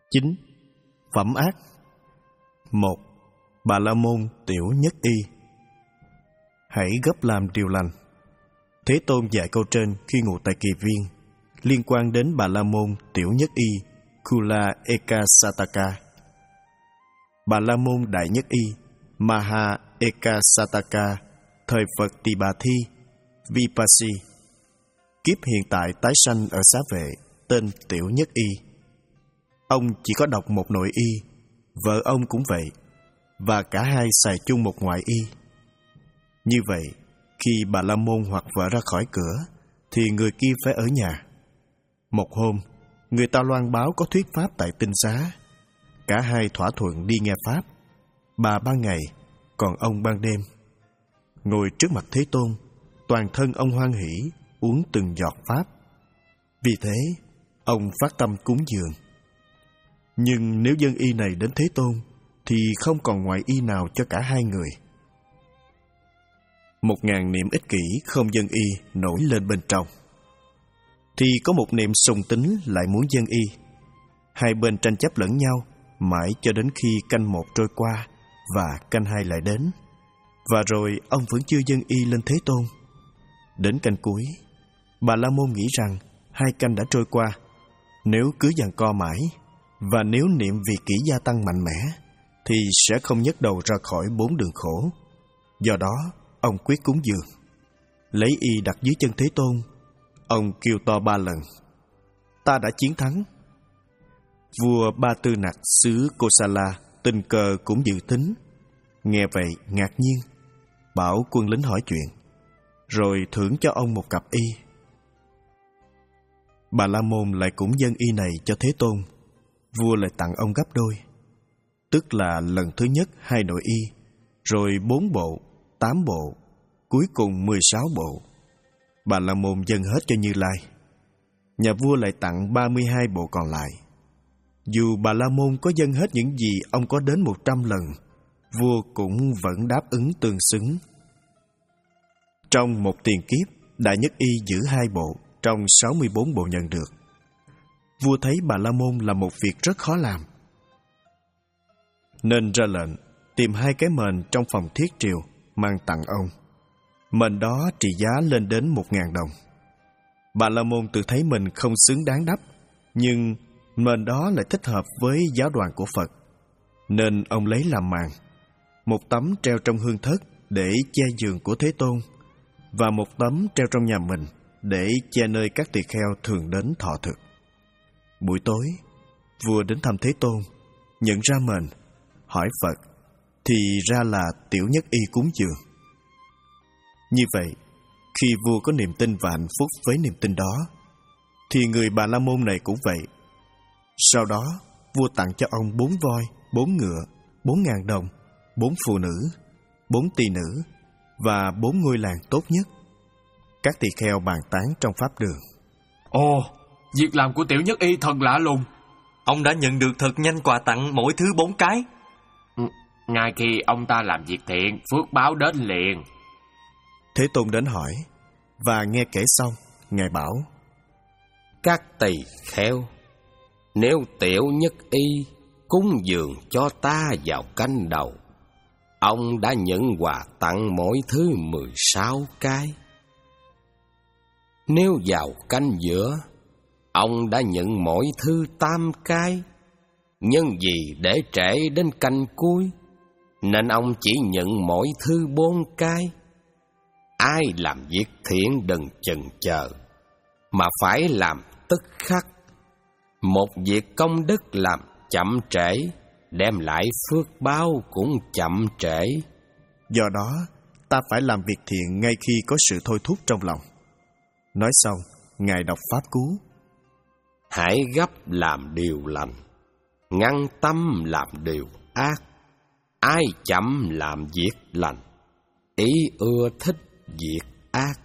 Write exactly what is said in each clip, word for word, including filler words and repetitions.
Chín. Phẩm ác. Một. Bà La Môn tiểu nhất y. Hãy gấp làm điều lành. Thế Tôn dạy câu trên khi ngụ tại Kỳ Viên, liên quan đến Bà La Môn tiểu nhất y Kula Ekasataka. Bà La Môn đại nhất y Maha Ekasataka, thời Phật Tỳ Bà Thi Vipassi, kiếp hiện tại tái sanh ở Xá Vệ, tên tiểu nhất y. Ông chỉ có độc một nội y, vợ ông cũng vậy, và cả hai xài chung một ngoại y. Như vậy, khi Bà La Môn hoặc vợ ra khỏi cửa, thì người kia phải ở nhà. Một hôm, người ta loan báo có thuyết pháp tại Tinh Xá. Cả hai thỏa thuận đi nghe pháp. Bà ban ngày, còn ông ban đêm. Ngồi trước mặt Thế Tôn, toàn thân ông hoan hỷ uống từng giọt pháp. Vì thế, ông phát tâm cúng dường. Nhưng nếu dân y này đến Thế Tôn, thì không còn ngoại y nào cho cả hai người. Một ngàn niệm ích kỷ không dân y nổi lên bên trong. Thì có một niệm sùng tính lại muốn dân y. Hai bên tranh chấp lẫn nhau, mãi cho đến khi canh một trôi qua và canh hai lại đến. Và rồi ông vẫn chưa dân y lên Thế Tôn. Đến canh cuối, Bà La Môn nghĩ rằng hai canh đã trôi qua. Nếu cứ giằng co mãi, và nếu niệm vì kỷ gia tăng mạnh mẽ, thì sẽ không nhấc đầu ra khỏi bốn đường khổ. Do đó, ông quyết cúng dường. Lấy y đặt dưới chân Thế Tôn, ông kêu to ba lần: Ta đã chiến thắng. Vua Ba Tư Nặc xứ Kosala tình cờ cũng dự tính. Nghe vậy ngạc nhiên, bảo quân lính hỏi chuyện, rồi thưởng cho ông một cặp y. Bà La Môn lại cũng dâng y này cho Thế Tôn. Vua lại tặng ông gấp đôi, tức là lần thứ nhất hai nội y, rồi bốn bộ, tám bộ, cuối cùng mười sáu bộ. Bà La Môn dâng hết cho Như Lai. Nhà vua lại tặng ba mươi hai bộ còn lại. Dù Bà La Môn có dâng hết những gì ông có đến một trăm lần, vua cũng vẫn đáp ứng tương xứng. Trong một tiền kiếp, Đại Nhất Y giữ hai bộ trong sáu mươi bốn bộ nhận được. Vua thấy Bà La Môn là một việc rất khó làm, nên ra lệnh tìm hai cái mền trong phòng thiết triều mang tặng ông. Mền đó trị giá lên đến một ngàn đồng. Bà La Môn tự thấy mình không xứng đáng đắp, nhưng mền đó lại thích hợp với giáo đoàn của Phật, nên ông lấy làm màn. Một tấm treo trong hương thất để che giường của Thế Tôn, và một tấm treo trong nhà mình để che nơi các tỳ kheo thường đến thọ thực. Buổi tối, vua đến thăm Thế Tôn, nhận ra mền, hỏi Phật, thì ra là tiểu nhất y cúng dường. Như vậy, khi vua có niềm tin và hạnh phúc với niềm tin đó, thì người Bà La Môn này cũng vậy. Sau đó, vua tặng cho ông bốn voi, bốn ngựa, bốn ngàn đồng, bốn phụ nữ, bốn tỳ nữ và bốn ngôi làng tốt nhất. Các tỳ kheo bàn tán trong pháp đường. Ồ, việc làm của tiểu nhất y thật lạ lùng. Ông đã nhận được thật nhanh quà tặng mỗi thứ bốn cái. Ngay khi ông ta làm việc thiện, phước báo đến liền. Thế Tôn đến hỏi, và nghe kể xong, Ngài bảo: Các tỳ kheo, nếu tiểu nhất y cúng dường cho ta vào canh đầu, ông đã nhận quà tặng mỗi thứ mười sáu cái. Nếu vào canh giữa, ông đã nhận mỗi thứ tám cái. Nhưng vì để trễ đến canh cuối, nên ông chỉ nhận mỗi thứ bốn cái. Ai làm việc thiện đừng chần chờ, mà phải làm tức khắc. Một việc công đức làm chậm trễ, đem lại phước báo cũng chậm trễ. Do đó, ta phải làm việc thiện ngay khi có sự thôi thúc trong lòng. Nói xong, Ngài đọc pháp cú: Hãy gấp làm điều lành, ngăn tâm làm điều ác. Ai chậm làm việc lành, ý ưa thích việc ác.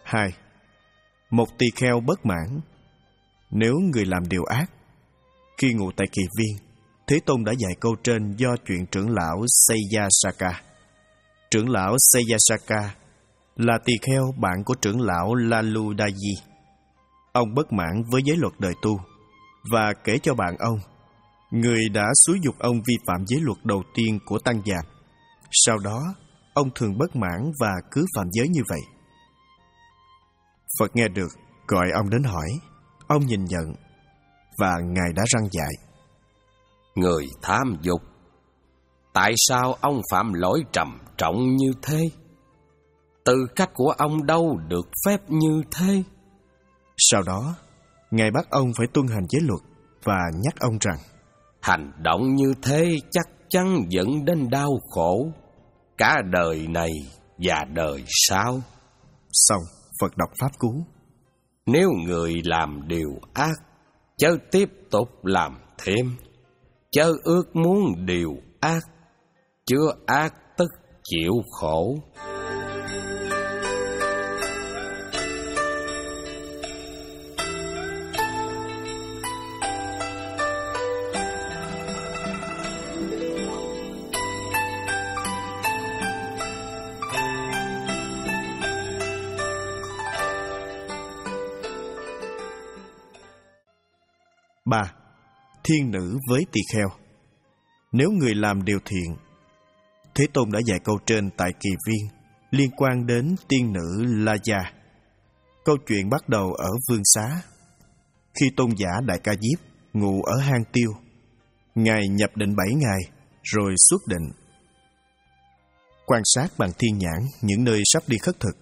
hai. Một tỳ kheo bất mãn. Nếu người làm điều ác. Khi ngụ tại Kỳ Viên, Thế Tôn đã dạy câu trên do chuyện trưởng lão Seyasaka. Trưởng lão Seyasaka là tỳ kheo bạn của trưởng lão Laludaji. Ông bất mãn với giới luật đời tu và kể cho bạn ông, người đã xúi giục ông vi phạm giới luật đầu tiên của tăng già. Sau đó, ông thường bất mãn và cứ phạm giới như vậy. Phật nghe được, gọi ông đến hỏi. Ông nhìn nhận và Ngài đã răn dạy. Người tham dục, tại sao ông phạm lỗi trầm trọng như thế? Tư cách của ông đâu được phép như thế. Sau đó, Ngài bắt ông phải tuân hành giới luật và nhắc ông rằng hành động như thế chắc chắn dẫn đến đau khổ cả đời này và đời sau. Xong, Phật đọc pháp cú. Nếu người làm điều ác, chớ tiếp tục làm thêm, chớ ước muốn điều ác, chưa ác tức chịu khổ. ba. Thiên nữ với tỳ kheo. Nếu người làm điều thiện. Thế Tôn đã dạy câu trên tại Kỳ Viên liên quan đến tiên nữ Laya. Câu chuyện bắt đầu ở Vương Xá. Khi tôn giả Đại Ca Diếp ngụ ở hang Tiêu, Ngài nhập định bảy ngày rồi xuất định. Quan sát bằng thiên nhãn những nơi sắp đi khất thực.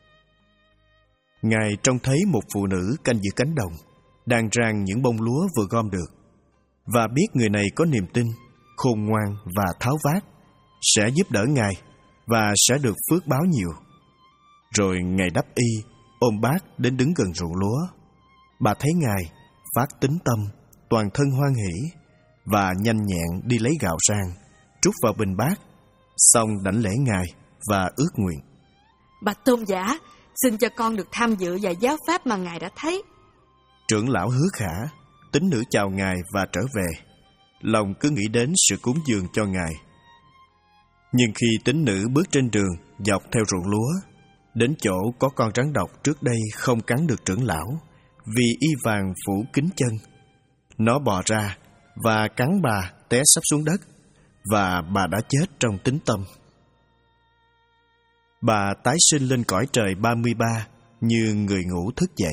Ngài trông thấy một phụ nữ canh giữ cánh đồng, đang rang những bông lúa vừa gom được, và biết người này có niềm tin, khôn ngoan và tháo vát, sẽ giúp đỡ Ngài và sẽ được phước báo nhiều. Rồi Ngài đắp y, ôm bát đến đứng gần ruộng lúa. Bà thấy Ngài, phát tín tâm, toàn thân hoan hỷ, và nhanh nhẹn đi lấy gạo rang, trút vào bình bát, xong đảnh lễ Ngài và ước nguyện. Bạch tôn giả, xin cho con được tham dự vào giáo pháp mà Ngài đã thấy. Trưởng lão hứa khả, tín nữ chào Ngài và trở về, lòng cứ nghĩ đến sự cúng dường cho Ngài. Nhưng khi tín nữ bước trên đường dọc theo ruộng lúa, đến chỗ có con rắn độc trước đây không cắn được trưởng lão vì y vàng phủ kín chân, nó bò ra và cắn bà té sắp xuống đất, và bà đã chết trong tín tâm. Bà tái sinh lên cõi trời ba mươi ba như người ngủ thức dậy.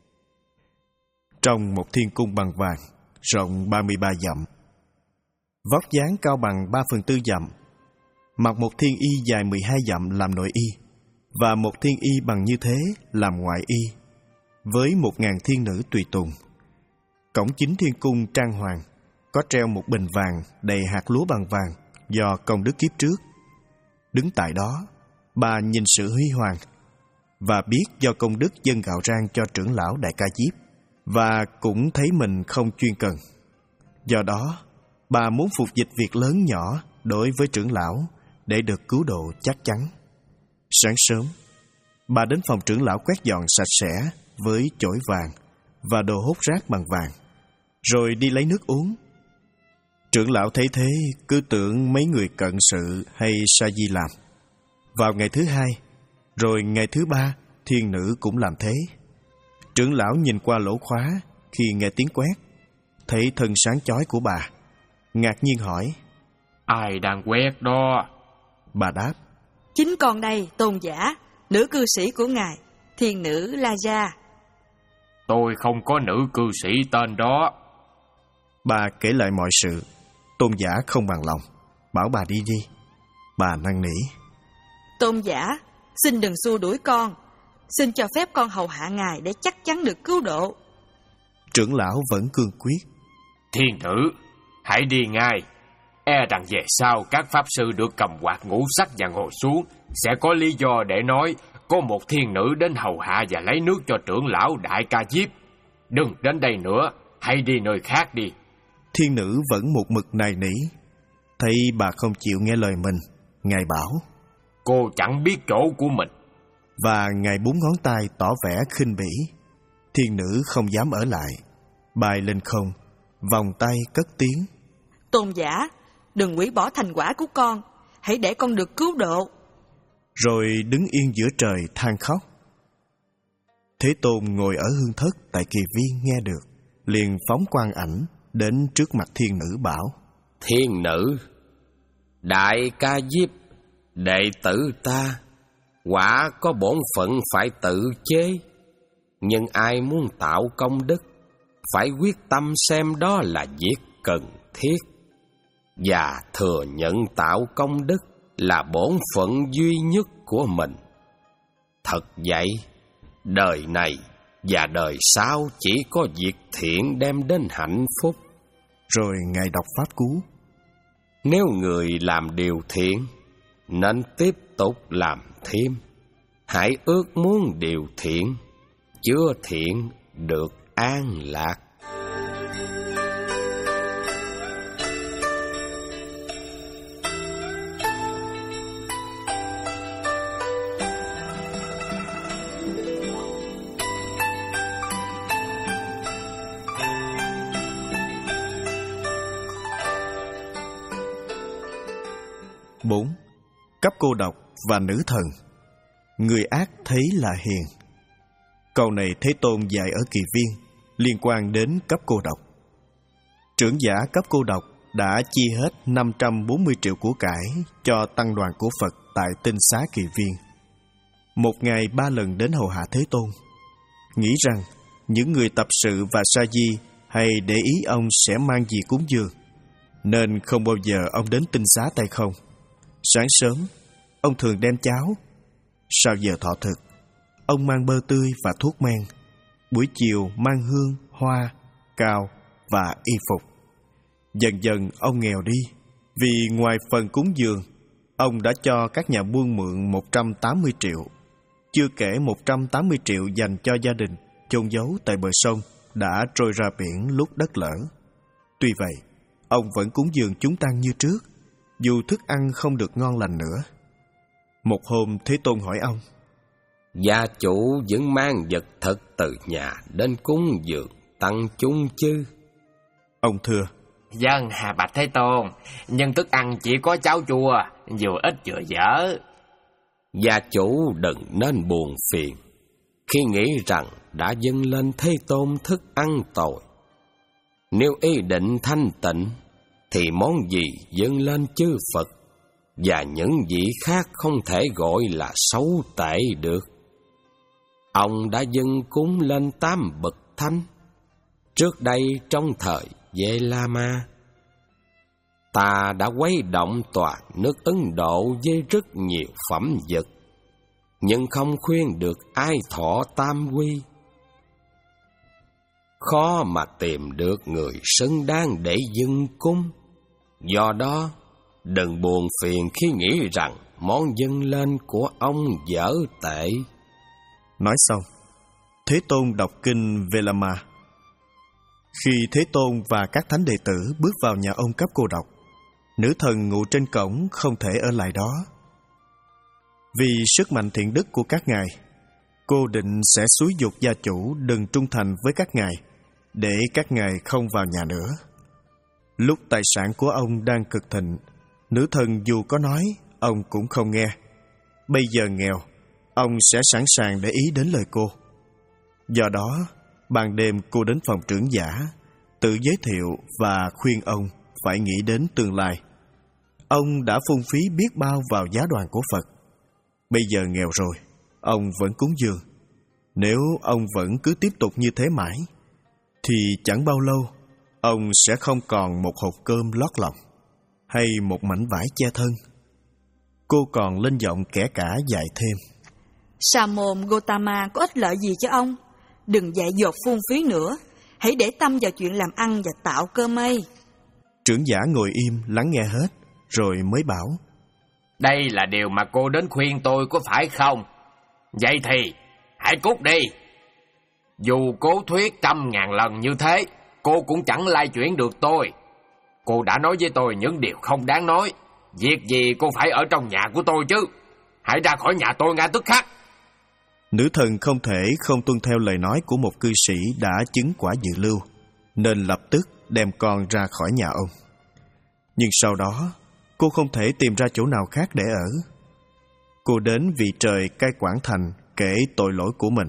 Trong một thiên cung bằng vàng, rộng ba mươi ba dặm, vóc dáng cao bằng ba phần tư dặm, mặc một thiên y dài mười hai dặm làm nội y, và một thiên y bằng như thế làm ngoại y, với một ngàn thiên nữ tùy tùng. Cổng chính thiên cung trang hoàng, có treo một bình vàng đầy hạt lúa bằng vàng do công đức kiếp trước. Đứng tại đó, bà nhìn sự huy hoàng, và biết do công đức dâng gạo rang cho trưởng lão Đại Ca Diếp, và cũng thấy mình không chuyên cần. Do đó, bà muốn phục dịch việc lớn nhỏ đối với trưởng lão để được cứu độ chắc chắn. Sáng sớm, bà đến phòng trưởng lão quét dọn sạch sẽ với chổi vàng và đồ hút rác bằng vàng, rồi đi lấy nước uống. Trưởng lão thấy thế cứ tưởng mấy người cận sự hay sa di làm. Vào ngày thứ hai, rồi ngày thứ ba, thiên nữ cũng làm thế. Trưởng lão nhìn qua lỗ khóa khi nghe tiếng quét, thấy thân sáng chói của bà, ngạc nhiên hỏi: Ai đang quét đó? Bà đáp: Chính con đây, tôn giả, nữ cư sĩ của Ngài, thiên nữ Laya. Tôi không có nữ cư sĩ tên đó. Bà kể lại mọi sự. Tôn giả không bằng lòng, bảo bà đi đi. Bà năn nỉ: Tôn giả, xin đừng xua đuổi con, xin cho phép con hầu hạ Ngài để chắc chắn được cứu độ. Trưởng lão vẫn cương quyết: Thiên nữ, hãy đi ngay. E rằng về sau các pháp sư được cầm quạt ngũ sắc và ngồi xuống sẽ có lý do để nói có một thiên nữ đến hầu hạ và lấy nước cho trưởng lão Đại Ca Diếp. Đừng đến đây nữa, hãy đi nơi khác đi. Thiên nữ vẫn một mực nài nỉ. Thấy bà không chịu nghe lời mình, Ngài bảo: Cô chẳng biết chỗ của mình. và ngài bốn ngón tay tỏ vẻ khinh bỉ. Thiên nữ không dám ở lại, bay lên không, vòng tay cất tiếng: Tôn giả, đừng hủy bỏ thành quả của con, hãy để con được cứu độ. Rồi đứng yên giữa trời than khóc. Thế Tôn ngồi ở hương thất tại Kỳ Viên nghe được, liền phóng quang ảnh đến trước mặt thiên nữ bảo: Thiên nữ, Đại Ca Diếp, đệ tử ta, quả có bổn phận phải tự chế. Nhưng ai muốn tạo công đức, phải quyết tâm xem đó là việc cần thiết, và thừa nhận tạo công đức là bổn phận duy nhất của mình. Thật vậy, đời này và đời sau chỉ có việc thiện đem đến hạnh phúc. Rồi ngài đọc pháp cú: Nếu người làm điều thiện, nên tiếp tục làm thêm. Hãy ước muốn điều thiện, chưa thiện được an lạc. Bốn. Cấp cô độc và nữ thần. Người ác thấy là hiền. Câu này Thế Tôn dạy ở Kỳ Viên, liên quan đến cấp cô độc. Trưởng giả cấp cô độc đã chi hết năm trăm bốn mươi triệu của cải cho tăng đoàn của Phật tại Tinh Xá Kỳ Viên. Một ngày ba lần đến hầu hạ Thế Tôn, nghĩ rằng những người tập sự và sa di hay để ý ông sẽ mang gì cúng dường, nên không bao giờ ông đến Tinh Xá tay không. Sáng sớm, ông thường đem cháo. Sau giờ thọ thực, ông mang bơ tươi và thuốc men. Buổi chiều mang hương, hoa, cào và y phục. Dần dần ông nghèo đi, vì ngoài phần cúng dường, ông đã cho các nhà buôn mượn một trăm tám mươi triệu. Chưa kể một trăm tám mươi triệu dành cho gia đình chôn giấu tại bờ sông đã trôi ra biển lúc đất lở. Tuy vậy, ông vẫn cúng dường chúng tăng như trước, dù thức ăn không được ngon lành nữa. Một hôm Thế Tôn hỏi ông: Gia chủ vẫn mang vật thật từ nhà đến cúng dường tăng chúng chứ? Ông thưa: Vâng, hà bạch Thế Tôn, nhưng thức ăn chỉ có cháo chua, vừa ít vừa dở. Gia chủ đừng nên buồn phiền khi nghĩ rằng đã dâng lên Thế Tôn thức ăn tồi. Nếu ý định thanh tịnh, thì món gì dâng lên chư Phật và những vị khác không thể gọi là xấu tệ được. Ông đã dâng cúng lên tám bậc thánh trước đây trong thời Ve-la-ma. Ta đã quấy động toàn nước Ấn Độ với rất nhiều phẩm vật, nhưng không khuyên được ai thọ tam quy. Khó mà tìm được người xứng đáng để dâng cúng. Do đó, đừng buồn phiền khi nghĩ rằng món dâng lên của ông dở tệ. Nói xong, Thế Tôn đọc kinh Ve-la-ma. Khi Thế Tôn và các thánh đệ tử bước vào nhà ông cấp cô độc, nữ thần ngụ trên cổng không thể ở lại đó. Vì sức mạnh thiện đức của các ngài, cô định sẽ xúi giục gia chủ đừng trung thành với các ngài, để các ngài không vào nhà nữa. Lúc tài sản của ông đang cực thịnh, nữ thần dù có nói, ông cũng không nghe. Bây giờ nghèo, ông sẽ sẵn sàng để ý đến lời cô. Do đó, ban đêm cô đến phòng trưởng giả, tự giới thiệu và khuyên ông phải nghĩ đến tương lai. Ông đã phung phí biết bao vào giá đoàn của Phật. Bây giờ nghèo rồi, ông vẫn cúng dường. Nếu ông vẫn cứ tiếp tục như thế mãi, thì chẳng bao lâu, ông sẽ không còn một hộp cơm lót lòng, hay một mảnh vải che thân. Cô còn lên giọng kẻ cả dạy thêm: Sa môn Gotama có ích lợi gì cho ông? Đừng dạy dột phung phí nữa, hãy để tâm vào chuyện làm ăn và tạo cơ may. Trưởng giả ngồi im lắng nghe hết, rồi mới bảo: Đây là điều mà cô đến khuyên tôi có phải không? Vậy thì hãy cút đi. Dù cố thuyết trăm ngàn lần như thế, cô cũng chẳng lay chuyển được tôi. Cô đã nói với tôi những điều không đáng nói. Việc gì cô phải ở trong nhà của tôi chứ? Hãy ra khỏi nhà tôi ngay tức khắc. Nữ thần không thể không tuân theo lời nói của một cư sĩ đã chứng quả dự lưu, nên lập tức đem con ra khỏi nhà ông. Nhưng sau đó, cô không thể tìm ra chỗ nào khác để ở. Cô đến vị trời cai quản thành kể tội lỗi của mình.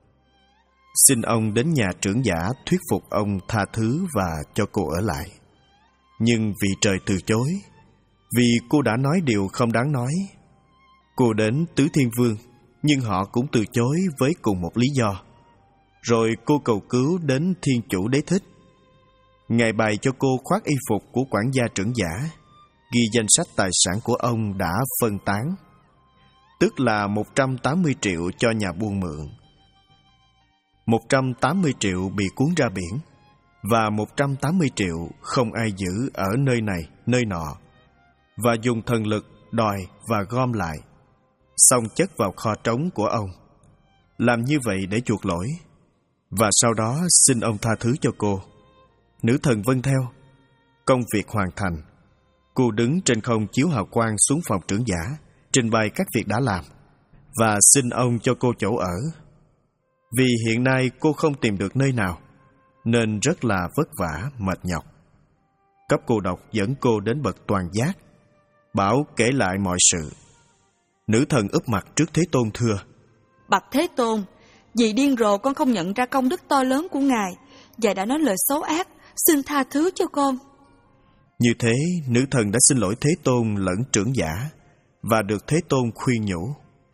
Xin ông đến nhà trưởng giả thuyết phục ông tha thứ và cho cô ở lại. Nhưng vị trời từ chối, vì cô đã nói điều không đáng nói. Cô đến Tứ Thiên Vương, nhưng họ cũng từ chối với cùng một lý do. Rồi cô cầu cứu đến Thiên Chủ Đế Thích. Ngài bày cho cô khoác y phục của quản gia trưởng giả, ghi danh sách tài sản của ông đã phân tán, tức là một trăm tám mươi triệu cho nhà buôn mượn, một trăm tám mươi triệu bị cuốn ra biển, và một trăm tám mươi triệu không ai giữ ở nơi này, nơi nọ, và dùng thần lực đòi và gom lại, xong chất vào kho trống của ông. Làm như vậy để chuộc lỗi, và sau đó xin ông tha thứ cho cô. Nữ thần vâng theo. Công việc hoàn thành. Cô đứng trên không chiếu hào quang xuống phòng trưởng giả, trình bày các việc đã làm, và xin ông cho cô chỗ ở. Vì hiện nay cô không tìm được nơi nào, nên rất là vất vả, mệt nhọc. Cấp cô độc dẫn cô đến bậc toàn giác, bảo kể lại mọi sự. Nữ thần úp mặt trước Thế Tôn thưa: Bạch Thế Tôn, vì điên rồ con không nhận ra công đức to lớn của Ngài, và đã nói lời xấu ác, xin tha thứ cho con. Như thế, nữ thần đã xin lỗi Thế Tôn lẫn trưởng giả, và được Thế Tôn khuyên nhủ: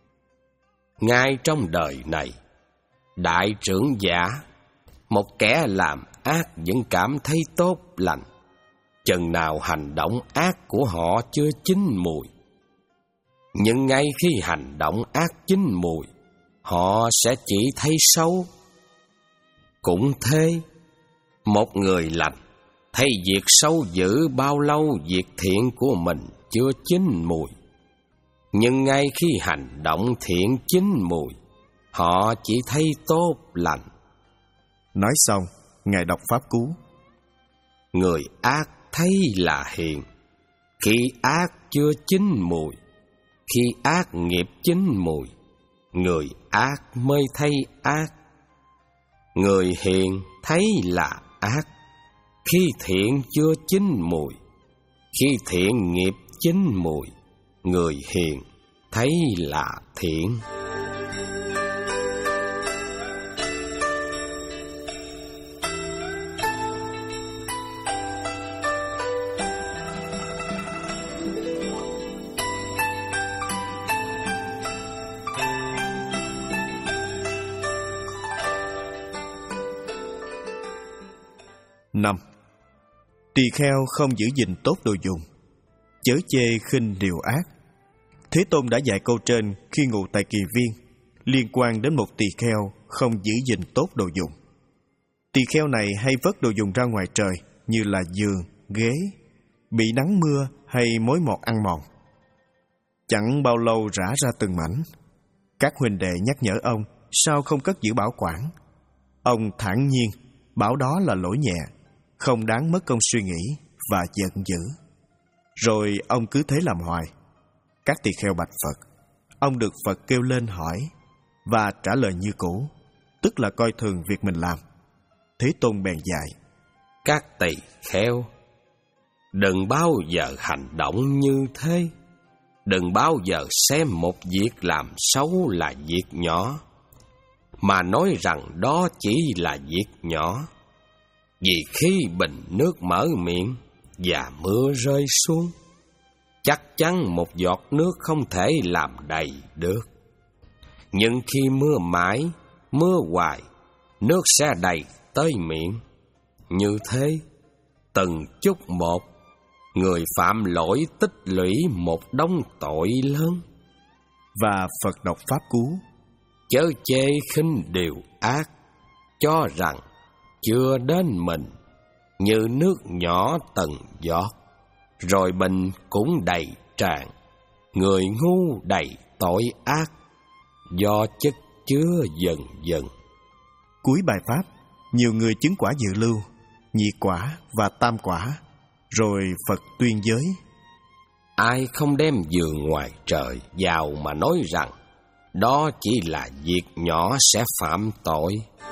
Ngay trong đời này, đại trưởng giả, một kẻ làm ác vẫn cảm thấy tốt lành, chừng nào hành động ác của họ chưa chín mùi. Nhưng ngay khi hành động ác chín mùi, họ sẽ chỉ thấy xấu. Cũng thế, một người lành thấy việc xấu dữ bao lâu việc thiện của mình chưa chín mùi. Nhưng ngay khi hành động thiện chín mùi, họ chỉ thấy tốt lành. Nói xong, Ngài đọc pháp cú: Người ác thấy là hiền, khi ác chưa chín mùi. Khi ác nghiệp chín mùi, người ác mới thấy ác. Người hiền thấy là ác, khi thiện chưa chín mùi. Khi thiện nghiệp chín mùi, người hiền thấy là thiện. năm. Tỳ kheo không giữ gìn tốt đồ dùng, chớ chê khinh điều ác. Thế Tôn đã dạy câu trên khi ngụ tại Kỳ Viên, liên quan đến một tỳ kheo không giữ gìn tốt đồ dùng. Tỳ kheo này hay vất đồ dùng ra ngoài trời, như là giường, ghế, bị nắng mưa hay mối mọt ăn mòn. Chẳng bao lâu rã ra từng mảnh. Các huynh đệ nhắc nhở ông sao không cất giữ bảo quản. Ông thản nhiên bảo đó là lỗi nhẹ, không đáng mất công suy nghĩ và giận dữ. Rồi ông cứ thế làm hoài. Các tỳ kheo bạch Phật. Ông được Phật kêu lên hỏi và trả lời như cũ, tức là coi thường việc mình làm. Thế Tôn bèn dạy: Các tỳ kheo, đừng bao giờ hành động như thế. Đừng bao giờ xem một việc làm xấu là việc nhỏ, mà nói rằng đó chỉ là việc nhỏ. Vì khi bình nước mở miệng và mưa rơi xuống, chắc chắn một giọt nước không thể làm đầy được. Nhưng khi mưa mãi, mưa hoài, nước sẽ đầy tới miệng. Như thế, từng chút một, người phạm lỗi tích lũy một đống tội lớn. Và Phật đọc pháp cú: Chớ chê khinh điều ác, cho rằng chưa đến mình, như nước nhỏ từng giọt, rồi bình cũng đầy tràn. Người ngu đầy tội ác, do chất chứa dần dần. Cuối bài pháp, nhiều người chứng quả dự lưu, nhị quả và tam quả. Rồi Phật tuyên giới: Ai không đem giường ngoài trời vào mà nói rằng đó chỉ là việc nhỏ sẽ phạm tội.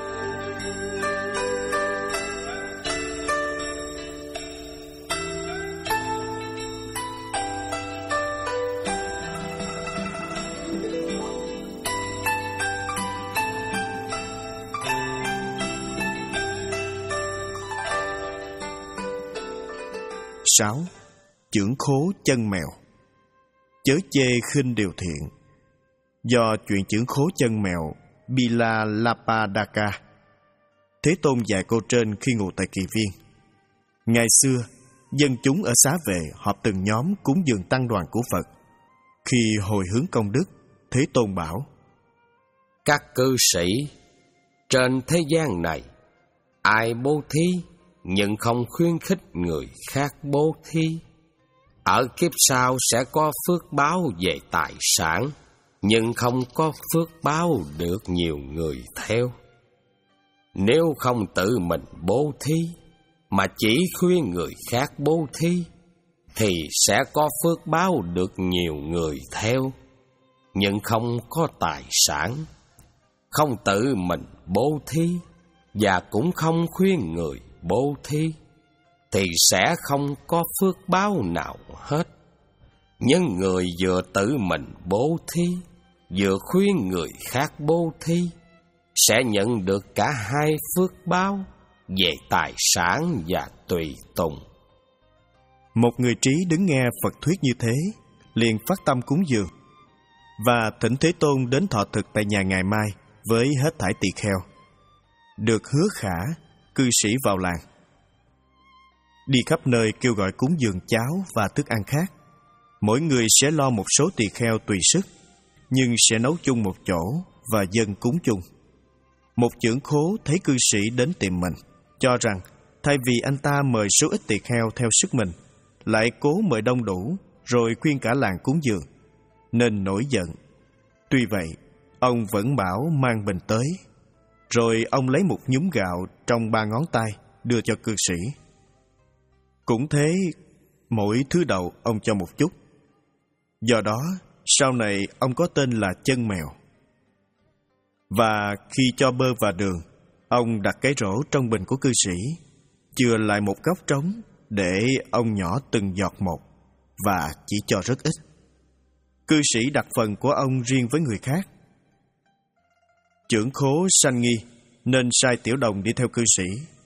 Sáu. Chưởng khố chân mèo. Chớ chê khinh điều thiện. Do chuyện chưởng khố chân mèo Bila Lapadaka, Thế Tôn dạy câu trên khi ngủ tại Kỳ Viên. Ngày xưa, dân chúng ở xá vệ họp từng nhóm cúng dường tăng đoàn của Phật. Khi hồi hướng công đức, Thế Tôn bảo: Các cư sĩ, trên thế gian này, ai bố thí nhưng không khuyến khích người khác bố thí, ở kiếp sau sẽ có phước báo về tài sản, nhưng không có phước báo được nhiều người theo. Nếu không tự mình bố thí, mà chỉ khuyên người khác bố thí, thì sẽ có phước báo được nhiều người theo, nhưng không có tài sản. Không tự mình bố thí, và cũng không khuyên người bố thí, thì sẽ không có phước báo nào hết. Nhưng người vừa tự mình bố thí, vừa khuyên người khác bố thí, sẽ nhận được cả hai phước báo về tài sản và tùy tùng. Một người trí đứng nghe Phật thuyết như thế, liền phát tâm cúng dường, và thỉnh Thế Tôn đến thọ thực tại nhà ngày mai với hết thảy tỳ kheo. Được hứa khả, cư sĩ vào làng, đi khắp nơi kêu gọi cúng dường cháo và thức ăn khác. Mỗi người sẽ lo một số tỳ kheo tùy sức, nhưng sẽ nấu chung một chỗ và dân cúng chung. Một chưởng khố thấy cư sĩ đến tìm mình, cho rằng thay vì anh ta mời số ít tỳ kheo theo sức mình, lại cố mời đông đủ rồi khuyên cả làng cúng dường, nên nổi giận. Tuy vậy, ông vẫn bảo mang bình tới. Rồi ông lấy một nhúm gạo trong ba ngón tay đưa cho cư sĩ. Cũng thế, mỗi thứ đậu ông cho một chút. Do đó, sau này ông có tên là Chân Mèo. Và khi cho bơ và đường, ông đặt cái rổ trong bình của cư sĩ, chừa lại một góc trống để ông nhỏ từng giọt một, và chỉ cho rất ít. Cư sĩ đặt phần của ông riêng với người khác. Chưởng khố sanh nghi, nên sai tiểu đồng đi theo cư sĩ.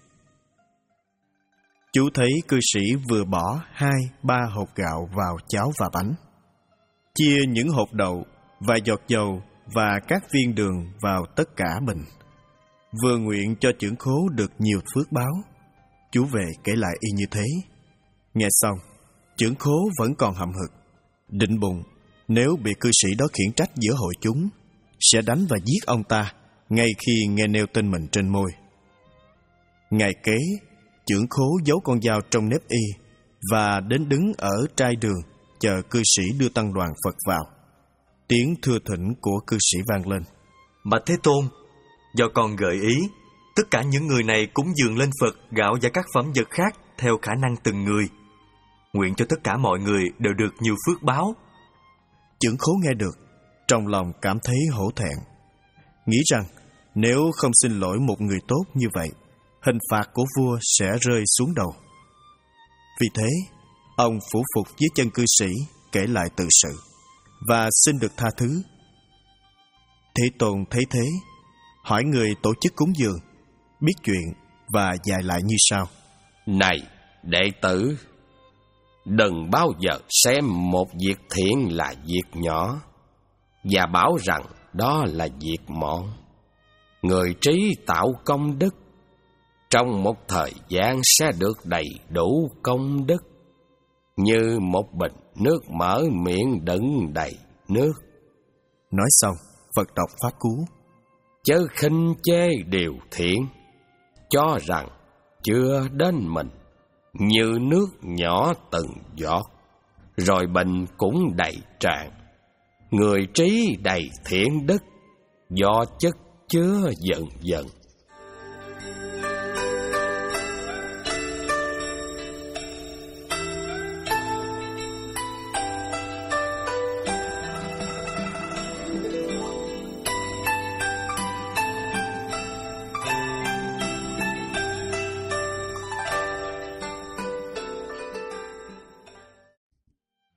Chú thấy cư sĩ vừa bỏ hai, ba hột gạo vào cháo và bánh, chia những hột đậu, vài giọt dầu và các viên đường vào tất cả bình, vừa nguyện cho chưởng khố được nhiều phước báo. Chú về kể lại y như thế. Nghe xong, chưởng khố vẫn còn hậm hực, định bụng nếu bị cư sĩ đó khiển trách giữa hội chúng, sẽ đánh và giết ông ta ngay khi nghe nêu tên mình trên môi. Ngày kế, chưởng khố giấu con dao trong nếp y và đến đứng ở trai đường chờ cư sĩ đưa tăng đoàn Phật vào. Tiếng thưa thỉnh của cư sĩ vang lên: Bạch Thế Tôn, do con gợi ý, tất cả những người này cúng dường lên Phật gạo và các phẩm vật khác theo khả năng từng người. Nguyện cho tất cả mọi người đều được nhiều phước báo. Chưởng khố nghe được, trong lòng cảm thấy hổ thẹn, nghĩ rằng nếu không xin lỗi một người tốt như vậy, hình phạt của vua sẽ rơi xuống đầu. Vì thế, ông phủ phục dưới chân cư sĩ, kể lại tự sự và xin được tha thứ. Thế Tôn thấy thế, hỏi người tổ chức cúng dường, biết chuyện và dạy lại như sau: Này đệ tử, đừng bao giờ xem một việc thiện là việc nhỏ và bảo rằng đó là việc mọn. Người trí tạo công đức, trong một thời gian sẽ được đầy đủ công đức, như một bình nước mở miệng đựng đầy nước. Nói xong, Phật đọc pháp cú: Chớ khinh chê điều thiện, cho rằng chưa đến mình, như nước nhỏ từng giọt, rồi bình cũng đầy tràn. Người trí đầy thiện đức, do chất chứa dần dần.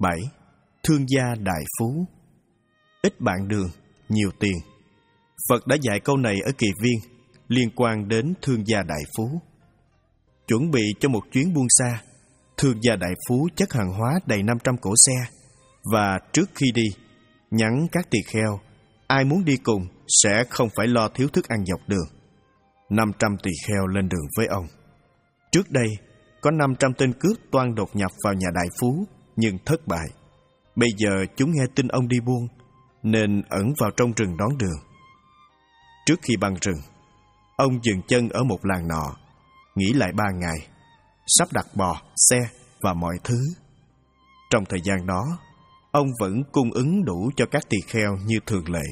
bảy. Thương gia đại phú. Ít bạn đường, nhiều tiền. Phật đã dạy câu này ở Kỳ Viên, liên quan đến thương gia đại phú. Chuẩn bị cho một chuyến buôn xa, thương gia đại phú chất hàng hóa đầy năm trăm cỗ xe, và trước khi đi, nhắn các tỳ kheo, ai muốn đi cùng sẽ không phải lo thiếu thức ăn dọc đường. năm trăm tỳ kheo lên đường với ông. Trước đây, có năm trăm tên cướp toan đột nhập vào nhà đại phú, nhưng thất bại. Bây giờ chúng nghe tin ông đi buôn, nên ẩn vào trong rừng đón đường. Trước khi băng rừng, ông dừng chân ở một làng nọ, nghỉ lại ba ngày, sắp đặt bò, xe và mọi thứ. Trong thời gian đó, ông vẫn cung ứng đủ cho các tỳ kheo như thường lệ.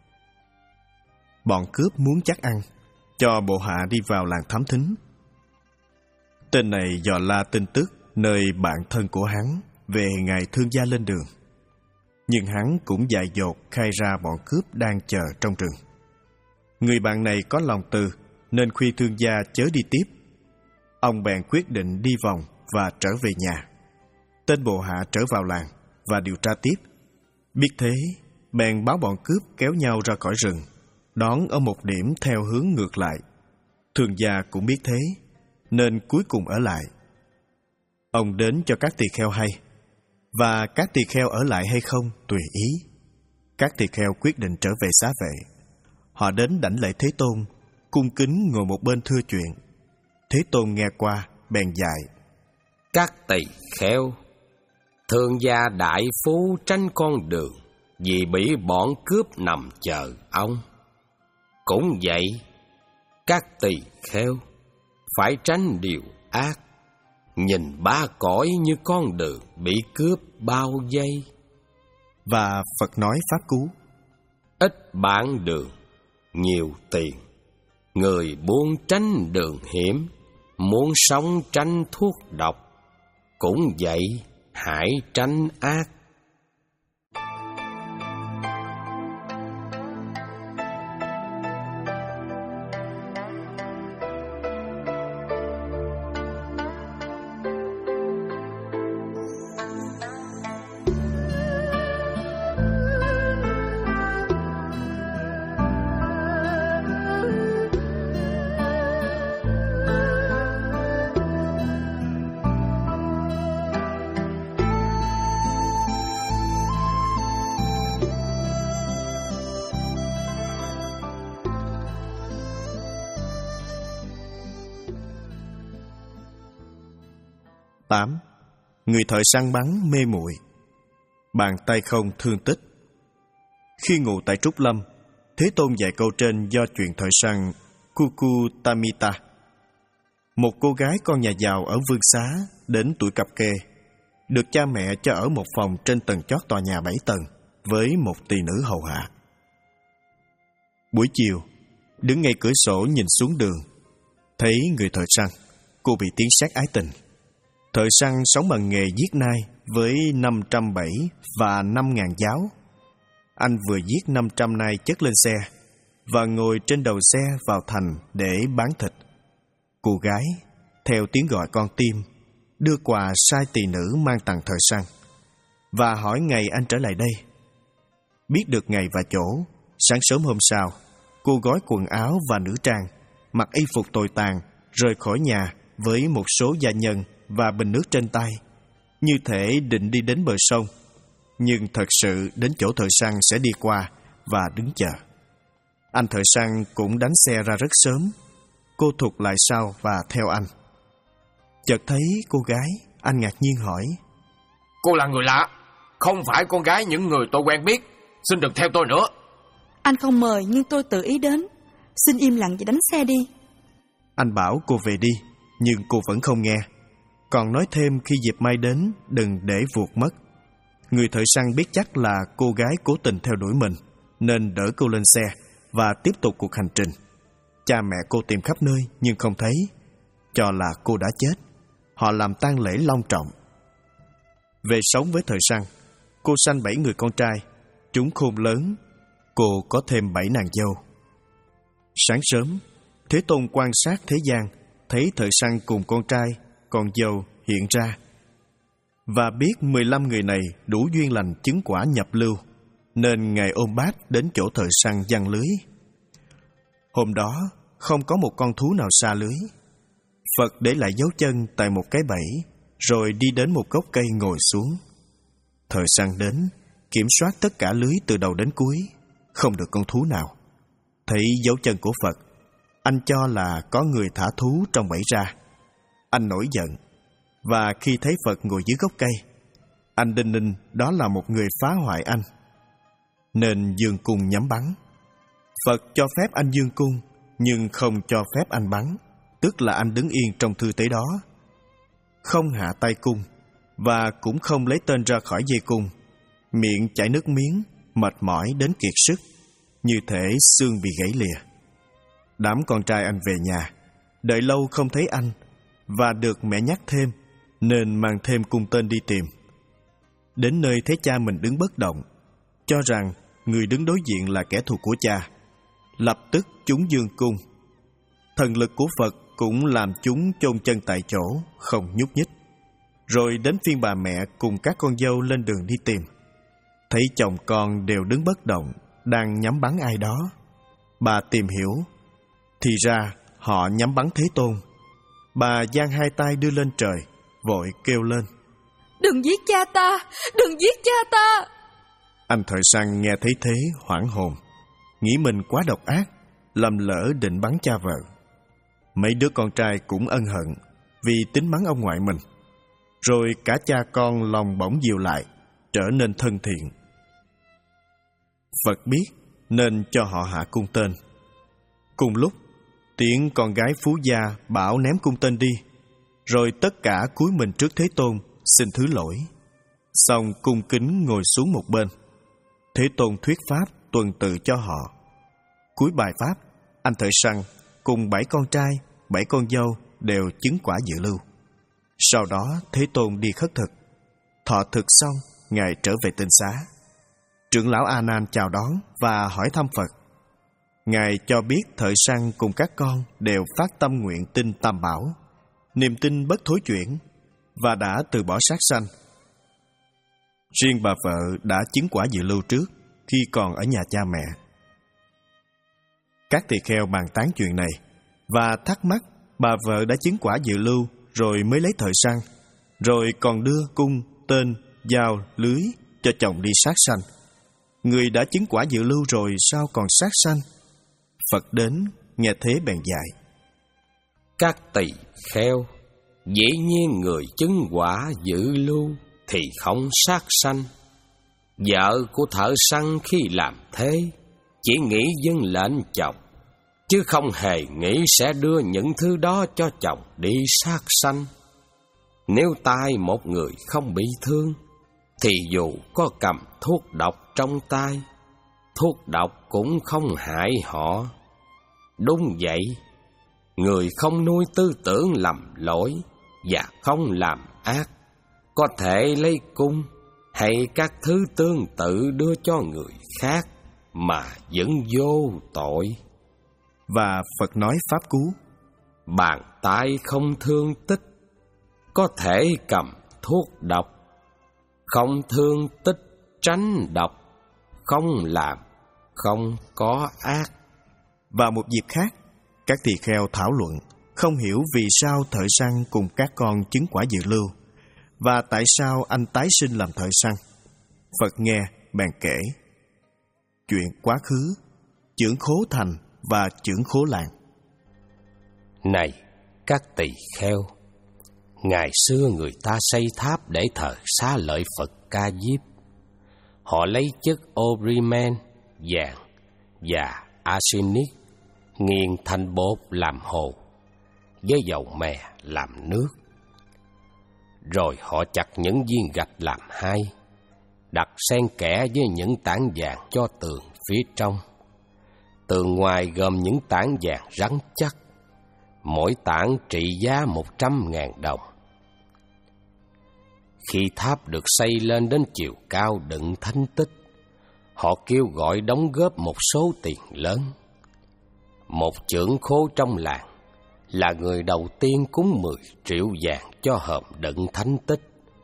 Bọn cướp muốn chắc ăn, cho bộ hạ đi vào làng thám thính. Tên này dò la tin tức nơi bạn thân của hắn về ngày thương gia lên đường. Nhưng hắn cũng dại dột khai ra bọn cướp đang chờ trong rừng. Người bạn này có lòng từ nên khuyên thương gia chớ đi tiếp. Ông bèn quyết định đi vòng và trở về nhà. Tên bộ hạ trở vào làng và điều tra tiếp. Biết thế, bèn báo bọn cướp kéo nhau ra khỏi rừng, đón ở một điểm theo hướng ngược lại. Thương gia cũng biết thế, nên cuối cùng ở lại. Ông đến cho các tỳ kheo hay, và các tỳ kheo ở lại hay không tùy ý. Các tỳ kheo quyết định trở về xá vệ. Họ đến đảnh lễ Thế Tôn, cung kính ngồi một bên thưa chuyện. Thế Tôn nghe qua, bèn dạy: Các tỳ kheo, thương gia đại phú tranh con đường vì bị bọn cướp nằm chờ ông. Cũng vậy, các tỳ kheo phải tránh điều ác, nhìn ba cõi như con đường bị cướp bao vây. Và Phật nói pháp cú: Ít bạn đường, nhiều tiền. Người buôn tránh đường hiểm, muốn sống tránh thuốc độc. Cũng vậy, hãy tránh ác. tám. Người thợ săn bắn mê muội. Bàn tay không thương tích. Khi ngụ tại Trúc Lâm, Thế Tôn dạy câu trên do chuyện thợ săn Kukutamita. Một cô gái con nhà giàu ở Vương Xá đến tuổi cập kê, được cha mẹ cho ở một phòng trên tầng chót tòa nhà bảy tầng với một tỳ nữ hầu hạ. Buổi chiều, đứng ngay cửa sổ nhìn xuống đường, thấy người thợ săn, cô bị tiếng sét ái tình. Thợ săn sống bằng nghề giết nai với năm trăm bẫy và năm ngàn giáo. Anh vừa giết năm trăm nai chất lên xe và ngồi trên đầu xe vào thành để bán thịt. Cô gái, theo tiếng gọi con tim, đưa quà sai tỳ nữ mang tặng thợ săn và hỏi ngày anh trở lại đây. Biết được ngày và chỗ, sáng sớm hôm sau, cô gói quần áo và nữ trang, mặc y phục tồi tàn, rời khỏi nhà với một số gia nhân và bình nước trên tay, như thể định đi đến bờ sông, nhưng thật sự đến chỗ thợ săn sẽ đi qua và đứng chờ. Anh thợ săn cũng đánh xe ra rất sớm. Cô thụt lại sau và theo anh. Chợt thấy cô gái, anh ngạc nhiên hỏi: Cô là người lạ, không phải con gái những người tôi quen biết, xin đừng theo tôi nữa. Anh không mời nhưng tôi tự ý đến, xin im lặng và đánh xe đi. Anh bảo cô về đi, nhưng cô vẫn không nghe, còn nói thêm khi dịp mai đến đừng để vụt mất. Người thợ săn biết chắc là cô gái cố tình theo đuổi mình, nên đỡ cô lên xe và tiếp tục cuộc hành trình. Cha mẹ cô tìm khắp nơi nhưng không thấy, cho là cô đã chết. Họ làm tang lễ long trọng. Về sống với thợ săn, cô sanh bảy người con trai, chúng khôn lớn. Cô có thêm bảy nàng dâu. Sáng sớm, Thế Tôn quan sát thế gian, thấy thợ săn cùng con trai, con dâu hiện ra. và biết mười lăm người này đủ duyên lành chứng quả nhập lưu, nên Ngài ôm bát đến chỗ thợ săn giăng lưới. Hôm đó, không có một con thú nào sa lưới. Phật để lại dấu chân tại một cái bẫy, rồi đi đến một gốc cây ngồi xuống. Thợ săn đến, kiểm soát tất cả lưới từ đầu đến cuối, không được con thú nào. Thấy dấu chân của Phật, anh cho là có người thả thú trong bẫy ra. Anh nổi giận, và khi thấy Phật ngồi dưới gốc cây, anh đinh ninh đó là một người phá hoại anh, nên dương cung nhắm bắn. Phật cho phép anh dương cung, nhưng không cho phép anh bắn, tức là anh đứng yên trong tư thế đó, không hạ tay cung, và cũng không lấy tên ra khỏi dây cung. Miệng chảy nước miếng, mệt mỏi đến kiệt sức, như thể xương bị gãy lìa. Đám con trai anh về nhà, đợi lâu không thấy anh, và được mẹ nhắc thêm, nên mang thêm cung tên đi tìm. Đến nơi thấy cha mình đứng bất động, cho rằng người đứng đối diện là kẻ thù của cha, lập tức chúng dương cung. Thần lực của Phật cũng làm chúng chôn chân tại chỗ, không nhúc nhích. Rồi đến phiên bà mẹ cùng các con dâu lên đường đi tìm. Thấy chồng con đều đứng bất động, đang nhắm bắn ai đó. Bà tìm hiểu, thì ra họ nhắm bắn Thế Tôn. Bà giang hai tay đưa lên trời, vội kêu lên: Đừng giết cha ta, đừng giết cha ta. Anh thợ săn nghe thấy thế hoảng hồn, nghĩ mình quá độc ác, lầm lỡ định bắn cha vợ. Mấy đứa con trai cũng ân hận vì tính bắn ông ngoại mình. Rồi cả cha con lòng bỗng dịu lại, trở nên thân thiện. Phật biết nên cho họ hạ cung tên. Cùng lúc, tiếng con gái phú gia bảo ném cung tên đi, rồi tất cả cúi mình trước Thế Tôn xin thứ lỗi. Xong cung kính ngồi xuống một bên. Thế Tôn thuyết pháp tuần tự cho họ. Cuối bài pháp, anh thợ săn cùng bảy con trai, bảy con dâu đều chứng quả dự lưu. Sau đó Thế Tôn đi khất thực. Thọ thực xong, Ngài trở về tinh xá. Trưởng lão A Nan chào đón và hỏi thăm Phật. Ngài cho biết thợ săn cùng các con đều phát tâm nguyện tin Tam Bảo, niềm tin bất thối chuyển, và đã từ bỏ sát sanh. Riêng bà vợ đã chứng quả dự lưu trước khi còn ở nhà cha mẹ. Các tỳ kheo bàn tán chuyện này và thắc mắc bà vợ đã chứng quả dự lưu rồi mới lấy thợ săn, rồi còn đưa cung, tên, dao, lưới cho chồng đi sát sanh. Người đã chứng quả dự lưu rồi sao còn sát sanh? Phật đến, nghe thế bèn dạy: Các tỳ kheo, dĩ nhiên người chứng quả dự lưu thì không sát sanh. Vợ của thợ săn khi làm thế chỉ nghĩ dâng lệnh chồng, chứ không hề nghĩ sẽ đưa những thứ đó cho chồng đi sát sanh. Nếu tai một người không bị thương, thì dù có cầm thuốc độc trong tay, thuốc độc cũng không hại họ. Đúng vậy, người không nuôi tư tưởng lầm lỗi và không làm ác, có thể lấy cung hay các thứ tương tự đưa cho người khác mà vẫn vô tội. Và Phật nói pháp cú: Bàn tay không thương tích, có thể cầm thuốc độc. Không thương tích tránh độc, không làm, không có ác. Vào một dịp khác, các tỳ kheo thảo luận không hiểu vì sao thợ săn cùng các con chứng quả dự lưu, và tại sao anh tái sinh làm thợ săn. Phật nghe bèn kể chuyện quá khứ, chưởng khố thành và chưởng khố làng. Này các tỳ kheo, ngày xưa người ta xây tháp để thờ xá lợi Phật Ca Diếp. Họ lấy chất Obrimen, vàng và arsenic nghiền thành bột làm hồ, với dầu mè làm nước. Rồi họ chặt những viên gạch làm hai, đặt xen kẽ với những tảng vàng cho tường phía trong. Tường ngoài gồm những tảng vàng rắn chắc, mỗi tảng trị giá một trăm ngàn đồng. Khi tháp được xây lên đến chiều cao đựng thánh tích, họ kêu gọi đóng góp một số tiền lớn. Một chưởng khố trong làng là người đầu tiên cúng mười triệu vàng cho hòm đựng thánh tích,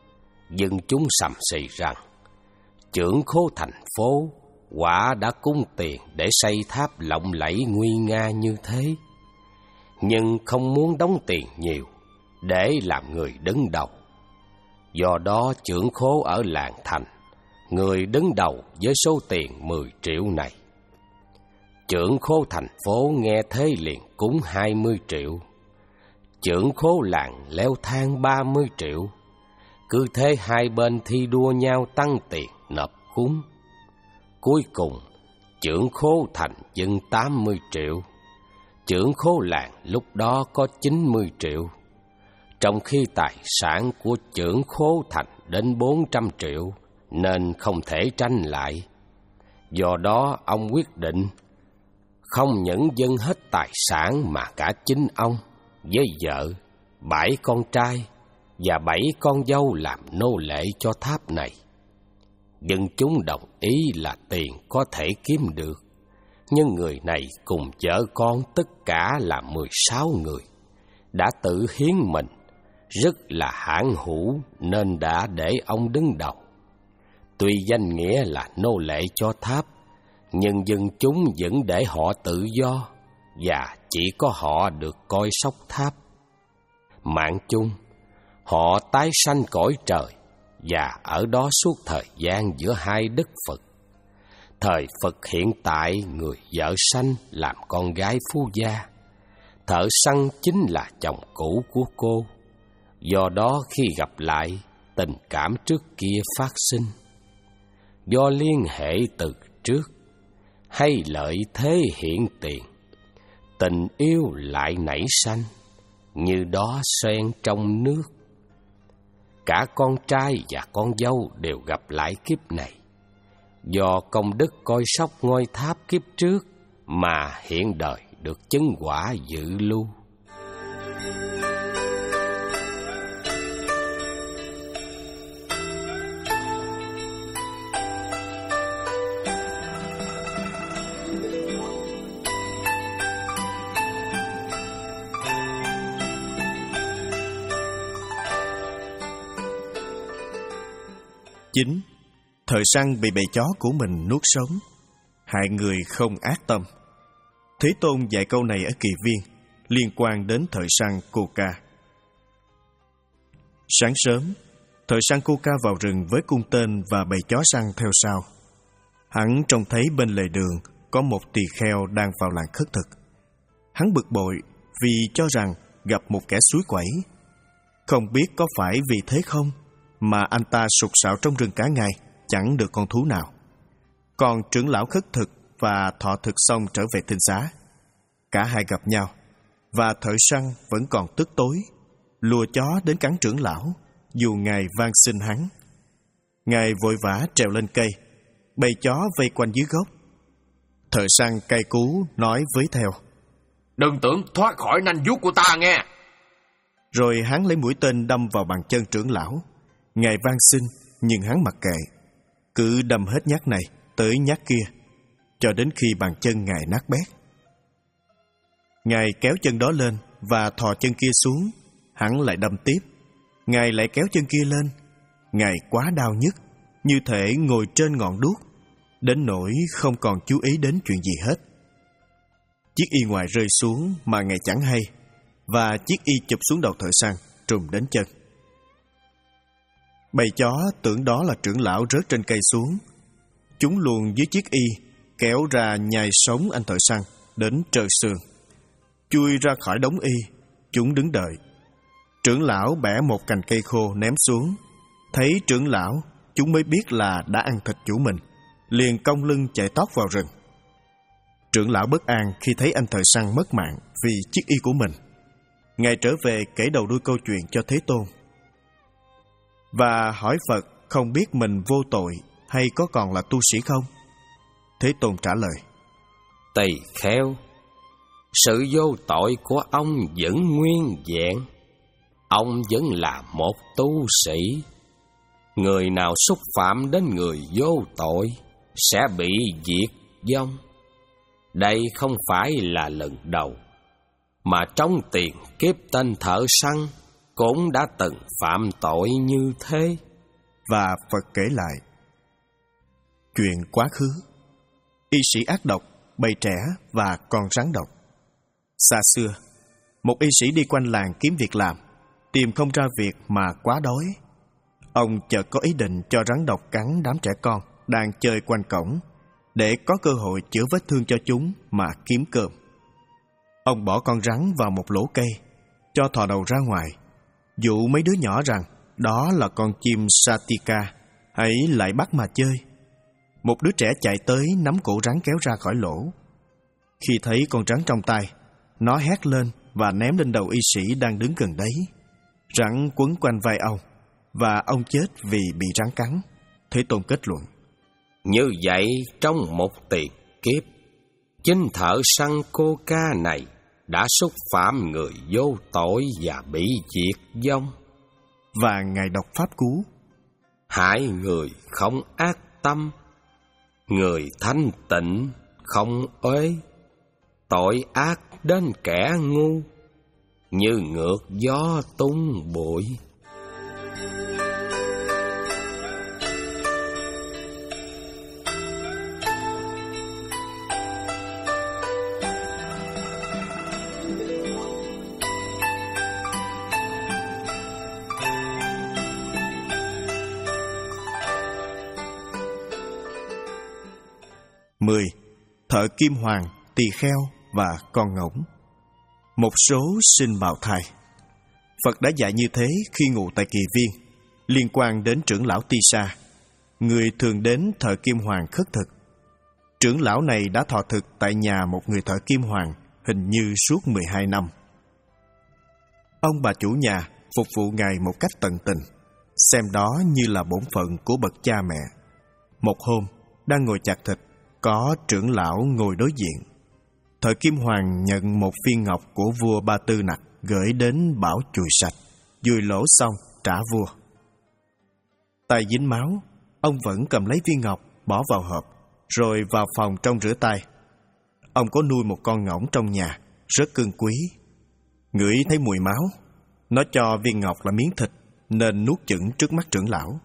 dân chúng sầm sì rằng trưởng khố thành phố quả đã cung tiền để xây tháp lộng lẫy nguy nga như thế, nhưng không muốn đóng tiền nhiều để làm người đứng đầu. Do đó trưởng khố ở làng thành, người đứng đầu với số tiền mười triệu này. Trưởng khố thành phố nghe thế liền cúng hai mươi triệu, trưởng khố làng leo thang ba mươi triệu. Cứ thế hai bên thi đua nhau tăng tiền nộp cúng. Cuối cùng trưởng khố thành dâng tám mươi triệu, trưởng khố làng lúc đó có chín mươi triệu, trong khi tài sản của trưởng khố thành đến bốn trăm triệu, nên không thể tranh lại. Do đó ông quyết định không những dâng hết tài sản mà cả chính ông với vợ, bảy con trai và bảy con dâu làm nô lệ cho tháp này. Dân chúng đồng ý là tiền có thể kiếm được, nhưng người này cùng vợ con tất cả là mười sáu người đã tự hiến mình, rất là hãn hữu nên đã để ông đứng đầu. Tuy danh nghĩa là nô lệ cho tháp, nhưng dân chúng vẫn để họ tự do, và chỉ có họ được coi sóc tháp. Mạng chung, họ tái sanh cõi trời, và ở đó suốt thời gian giữa hai đức Phật. Thời Phật hiện tại, người vợ sanh làm con gái phú gia, thợ săn chính là chồng cũ của cô. Do đó khi gặp lại, tình cảm trước kia phát sinh. Do liên hệ từ trước, hay lợi thế hiện tiền, tình yêu lại nảy sanh, như đó sen trong nước. Cả con trai và con dâu đều gặp lại kiếp này. Do công đức coi sóc ngôi tháp kiếp trước mà hiện đời được chứng quả dự lưu. Chín. Thời săn bị bầy chó của mình nuốt sống, hại người không ác tâm. Thế Tôn dạy câu này ở Kỳ Viên, liên quan đến thời săn Cô-ca. Sáng sớm, thời săn Cô-ca vào rừng với cung tên và bầy chó săn theo sau. Hắn trông thấy bên lề đường có một tỳ kheo đang vào làng khất thực. Hắn bực bội vì cho rằng gặp một kẻ suối quẩy. Không biết có phải vì thế không mà anh ta sục sạo trong rừng cả ngày, chẳng được con thú nào. Còn trưởng lão khất thực và thọ thực xong trở về tinh xá. Cả hai gặp nhau, và thợ săn vẫn còn tức tối, lùa chó đến cắn trưởng lão, dù ngài van xin hắn. Ngài vội vã trèo lên cây, bầy chó vây quanh dưới gốc. Thợ săn cay cú nói với theo: "Đừng tưởng thoát khỏi nanh vuốt của ta nghe." Rồi hắn lấy mũi tên đâm vào bàn chân trưởng lão. Ngài van xin, nhưng hắn mặc kệ, cứ đâm hết nhát này tới nhát kia, cho đến khi bàn chân ngài nát bét. Ngài kéo chân đó lên và thò chân kia xuống, hắn lại đâm tiếp. Ngài lại kéo chân kia lên. Ngài quá đau nhức, như thể ngồi trên ngọn đuốc, đến nỗi không còn chú ý đến chuyện gì hết. Chiếc y ngoài rơi xuống mà ngài chẳng hay, và chiếc y chụp xuống đầu thợ săn, trùm đến chân. Bầy chó tưởng đó là trưởng lão rớt trên cây xuống. Chúng luồn dưới chiếc y, kéo ra nhai sống anh thợ săn đến trơ xương. Chui ra khỏi đống y, chúng đứng đợi. Trưởng lão bẻ một cành cây khô ném xuống. Thấy trưởng lão, chúng mới biết là đã ăn thịt chủ mình, liền cong lưng chạy tót vào rừng. Trưởng lão bất an khi thấy anh thợ săn mất mạng vì chiếc y của mình. Ngài trở về kể đầu đuôi câu chuyện cho Thế Tôn, và hỏi Phật không biết mình vô tội hay có còn là tu sĩ không? Thế Tôn trả lời: Tỳ kheo, sự vô tội của ông vẫn nguyên vẹn. Ông vẫn là một tu sĩ. Người nào xúc phạm đến người vô tội sẽ bị diệt vong. Đây không phải là lần đầu, mà trong tiền kiếp tên thợ săn cũng đã từng phạm tội như thế. và Phật kể lại. Chuyện quá khứ. Y sĩ ác độc, bầy trẻ và con rắn độc. Xa xưa, một y sĩ đi quanh làng kiếm việc làm, tìm không ra việc mà quá đói. Ông chợt có ý định cho rắn độc cắn đám trẻ con đang chơi quanh cổng, để có cơ hội chữa vết thương cho chúng mà kiếm cơm. Ông bỏ con rắn vào một lỗ cây, cho thò đầu ra ngoài, dụ mấy đứa nhỏ rằng đó là con chim Satika, hãy lại bắt mà chơi. Một đứa trẻ chạy tới nắm cổ rắn kéo ra khỏi lỗ. Khi thấy con rắn trong tay, nó hét lên và ném lên đầu y sĩ đang đứng gần đấy. Rắn quấn quanh vai ông, và ông chết vì bị rắn cắn. Thế Tôn kết luận: Như vậy, trong một tiền kiếp, chính thợ săn coca này đã xúc phạm người vô tội và bị diệt vong. Và Ngài đọc pháp cú: Hại người không ác tâm, người thanh tịnh không uế, tội ác đến kẻ ngu, như ngược gió tung bụi. mười. Thợ kim hoàng, tỳ kheo và con ngỗng. Một số sinh bào thai. Phật đã dạy như thế khi ngụ tại Kỳ Viên, liên quan đến trưởng lão Tisa, người thường đến thợ kim hoàng khất thực. Trưởng lão này đã thọ thực tại nhà một người thợ kim hoàng hình như suốt mười hai năm. Ông bà chủ nhà phục vụ Ngài một cách tận tình, xem đó như là bổn phận của bậc cha mẹ. Một hôm, đang ngồi chặt thịt, có trưởng lão ngồi đối diện. Thợ kim hoàng nhận một viên ngọc của vua Ba Tư Nặc gửi đến bảo chùi sạch, dùi lỗ xong trả vua. Tay dính máu, ông vẫn cầm lấy viên ngọc bỏ vào hộp, rồi vào phòng trong rửa tay. Ông có nuôi một con ngỗng trong nhà, rất cưng quý. Ngửi thấy mùi máu, nó cho viên ngọc là miếng thịt nên nuốt chửng trước mắt trưởng lão.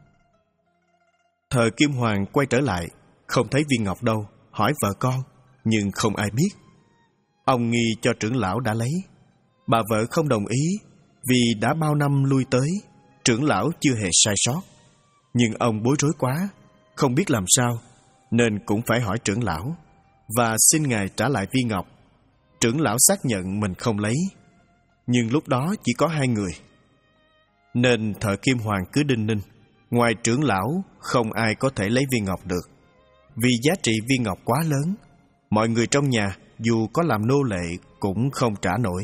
Thợ kim hoàng quay trở lại, không thấy viên ngọc đâu, hỏi vợ con, nhưng không ai biết. Ông nghi cho trưởng lão đã lấy. Bà vợ không đồng ý, vì đã bao năm lui tới, trưởng lão chưa hề sai sót. Nhưng ông bối rối quá, không biết làm sao, nên cũng phải hỏi trưởng lão, và xin Ngài trả lại viên ngọc. Trưởng lão xác nhận mình không lấy, nhưng lúc đó chỉ có hai người. Nên thợ kim hoàng cứ đinh ninh, ngoài trưởng lão không ai có thể lấy viên ngọc được, vì giá trị viên ngọc quá lớn. Mọi người trong nhà dù có làm nô lệ cũng không trả nổi.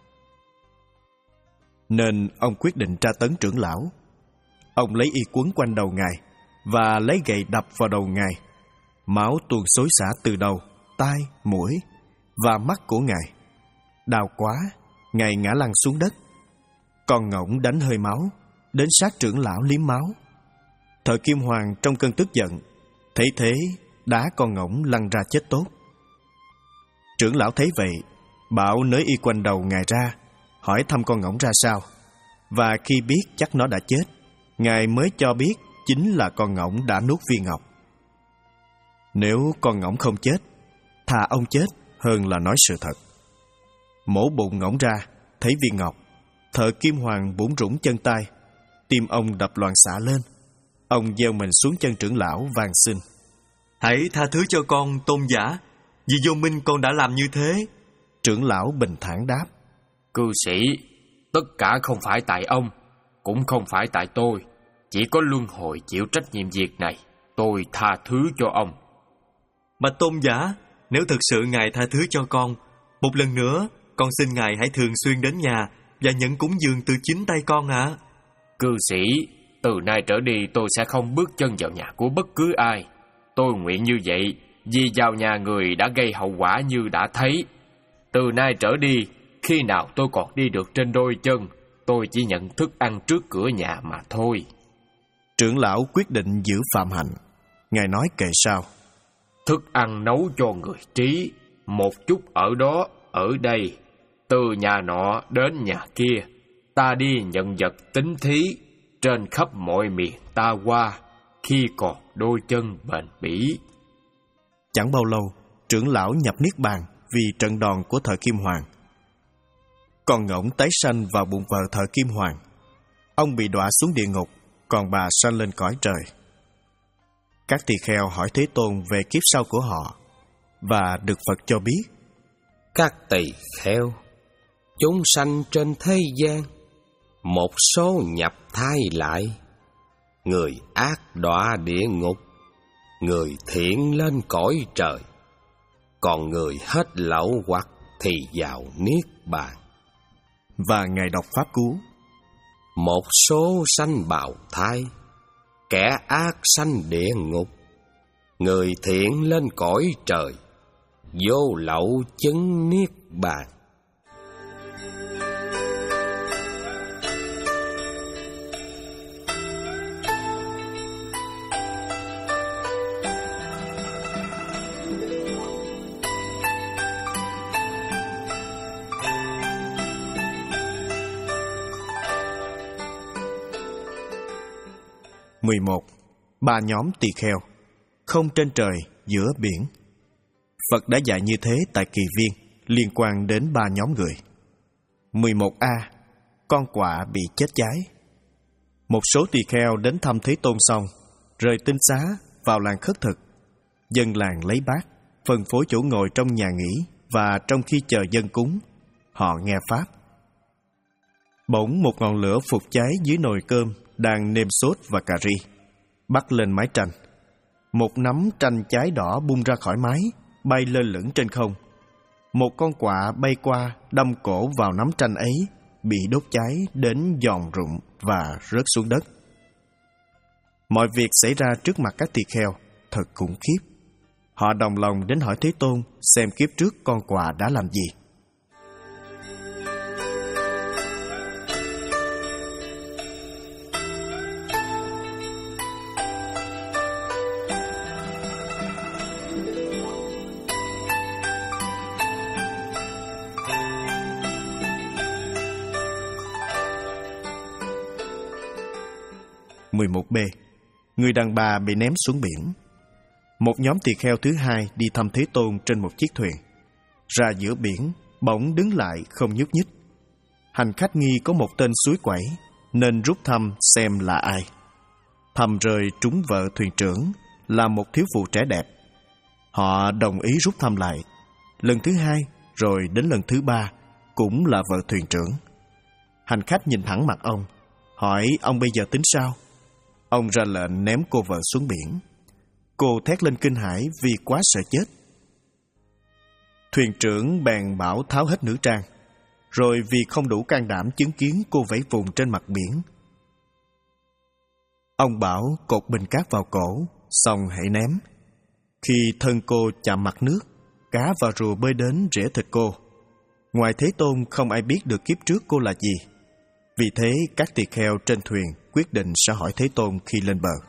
Nên ông quyết định tra tấn trưởng lão. Ông lấy y quấn quanh đầu Ngài và lấy gậy đập vào đầu Ngài. Máu tuôn xối xả từ đầu, tai, mũi và mắt của Ngài. Đau quá, Ngài ngã lăn xuống đất. Con ngỗng đánh hơi máu, đến sát trưởng lão liếm máu. Thợ kim hoàng trong cơn tức giận, thấy thế đá con ngỗng lăn ra chết tốt. Trưởng lão thấy vậy, bảo nới y quanh đầu Ngài ra, hỏi thăm con ngỗng ra sao. Và khi biết chắc nó đã chết, Ngài mới cho biết chính là con ngỗng đã nuốt viên ngọc. Nếu con ngỗng không chết, thà ông chết hơn là nói sự thật. Mổ bụng ngỗng ra, thấy viên ngọc, thợ kim hoàng bủn rủn chân tay, tim ông đập loạn xạ lên. Ông gieo mình xuống chân trưởng lão van xin: Hãy tha thứ cho con, tôn giả, vì vô minh con đã làm như thế. Trưởng lão bình thản đáp: Cư sĩ, tất cả không phải tại ông, cũng không phải tại tôi. Chỉ có luân hồi chịu trách nhiệm việc này. Tôi tha thứ cho ông. Mà tôn giả, nếu thực sự Ngài tha thứ cho con, một lần nữa, con xin Ngài hãy thường xuyên đến nhà và nhận cúng dường từ chính tay con ạ. À. Cư sĩ, từ nay trở đi tôi sẽ không bước chân vào nhà của bất cứ ai. Tôi nguyện như vậy vì vào nhà người đã gây hậu quả như đã thấy. Từ nay trở đi, khi nào tôi còn đi được trên đôi chân, tôi chỉ nhận thức ăn trước cửa nhà mà thôi. Trưởng lão quyết định giữ phạm hạnh. Ngài nói kệ sau: Thức ăn nấu cho người trí, một chút ở đó, ở đây, từ nhà nọ đến nhà kia, ta đi nhận vật tín thí, trên khắp mọi miền ta qua khi còn đôi chân bền bỉ. Chẳng bao lâu, trưởng lão nhập niết bàn vì trận đòn của thời Kim Hoàng. Còn ngỗng tái sanh vào bụng vợ thời Kim Hoàng. Ông bị đọa xuống địa ngục, còn bà sanh lên cõi trời. Các tỳ kheo hỏi Thế Tôn về kiếp sau của họ, và được Phật cho biết: Các tỳ kheo, chúng sanh trên thế gian, một số nhập thai lại, người ác đọa địa ngục, người thiện lên cõi trời, còn người hết lậu hoặc thì vào niết bàn. Và Ngài đọc pháp cú: Một số sanh bào thai, kẻ ác sanh địa ngục, người thiện lên cõi trời, vô lậu chứng niết bàn. mười một. Ba nhóm tỳ kheo, không trên trời, giữa biển. Phật đã dạy như thế tại Kỳ Viên, liên quan đến ba nhóm người. mười một A. Con quạ bị chết cháy. Một số tỳ kheo đến thăm Thế Tôn xong, rời tinh xá vào làng khất thực. Dân làng lấy bát, phân phối chỗ ngồi trong nhà nghỉ, và trong khi chờ dân cúng, họ nghe pháp. Bỗng một ngọn lửa phục cháy dưới nồi cơm đang nêm sốt và cà ri, bắt lên mái tranh. Một nắm tranh cháy đỏ bung ra khỏi mái, bay lơ lửng trên không. Một con quạ bay qua, đâm cổ vào nắm tranh ấy, bị đốt cháy đến giòn rụng và rớt xuống đất. Mọi việc xảy ra trước mặt các tỳ kheo, thật khủng khiếp. Họ đồng lòng đến hỏi Thế Tôn xem kiếp trước con quạ đã làm gì. mười một B. Người đàn bà bị ném xuống biển. Một nhóm tỳ kheo thứ hai đi thăm Thế Tôn trên một chiếc thuyền. Ra giữa biển, bỗng đứng lại không nhúc nhích. Hành khách nghi có một tên suối quẩy, nên rút thăm xem là ai. Thăm rơi trúng vợ thuyền trưởng, là một thiếu phụ trẻ đẹp. Họ đồng ý rút thăm lại. Lần thứ hai, rồi đến lần thứ ba, cũng là vợ thuyền trưởng. Hành khách nhìn thẳng mặt ông, hỏi ông bây giờ tính sao? Ông ra lệnh ném cô vợ xuống biển. Cô thét lên kinh hãi vì quá sợ chết. Thuyền trưởng bèn bảo tháo hết nữ trang, rồi vì không đủ can đảm chứng kiến cô vẫy vùng trên mặt biển, ông bảo cột bình cát vào cổ, xong hãy ném. Khi thân cô chạm mặt nước, cá và rùa bơi đến rỉa thịt cô. Ngoài Thế Tôn không ai biết được kiếp trước cô là gì. Vì thế các tỳ kheo trên thuyền quyết định sẽ hỏi Thế Tôn khi lên bờ.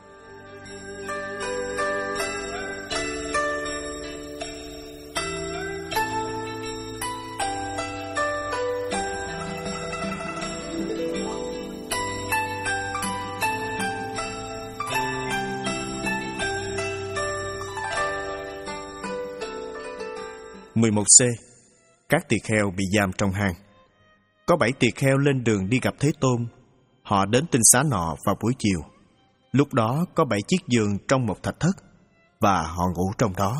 mười một C. Các tỳ kheo bị giam trong hang. Có bảy tỳ kheo lên đường đi gặp Thế Tôn. Họ đến tinh xá nọ vào buổi chiều. Lúc đó có bảy chiếc giường trong một thạch thất, và họ ngủ trong đó.